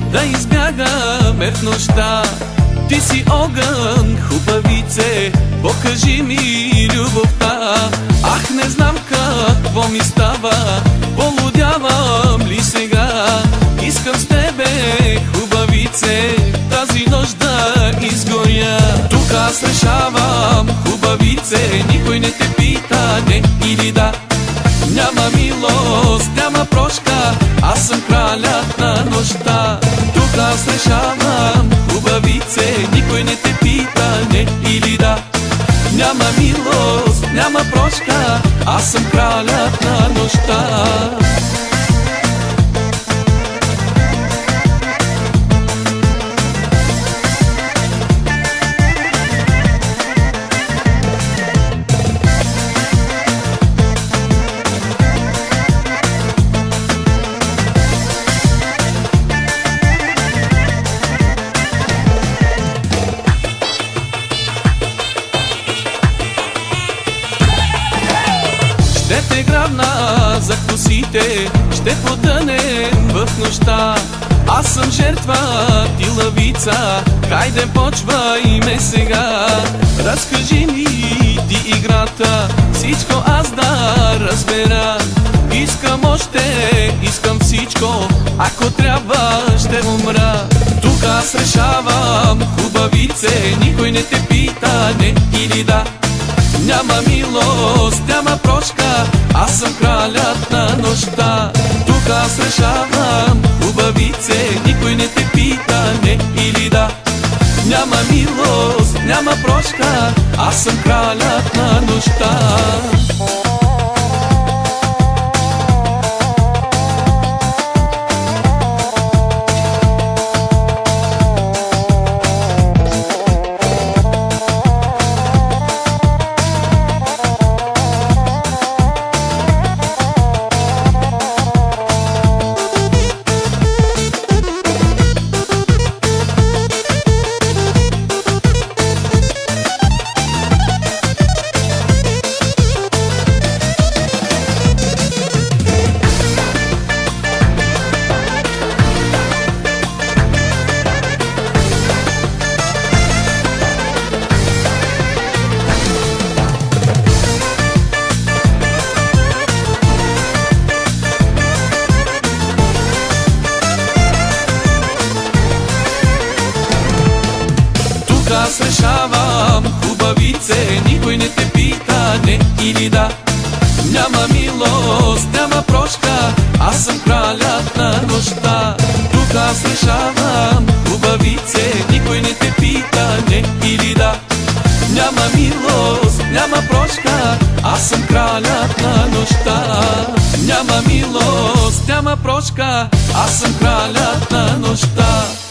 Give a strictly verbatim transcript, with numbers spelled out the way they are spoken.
да избягаме в нощта. Ти си огън, хубавице, покажи ми любовта. Ах, не знам какво ми става, полудявам ли сега. Искам с тебе, хубавице, тази нощ да изгоря. Тук аз решавам, хубавице, никой не те пита не или да. Няма милост, няма прошка, аз съм кралят на нощта. Тук аз решавам, хубавице, никой не те пита не или да. Няма милост, няма прошка, аз съм кралят на нощта. Ще те грабна за косите, ще потънем в нощта. Аз съм жертва, ти лъвица, хайде почвай ме сега. Разкажи ми ти играта, всичко аз да разбера. Искам още, искам всичко, ако трябва ще умра. Тук аз решавам, хубавице, никой не те пита не или да. Няма милост, няма прошка, аз съм кралят на нощта. Тук аз решавам, хубавице, никой не те пита не или да. Няма милост, няма прошка, аз съм кралят на нощта. Аз решавам, хубавице, никой не те пита не или да. Няма милост, няма прошка, аз съм кралят на нощта. Тук аз решавам, хубавице, никой не те пита не или да. Няма милост, няма прошка, аз съм кралят на нощта. Няма милост, няма прошка, аз съм кралят на нощта.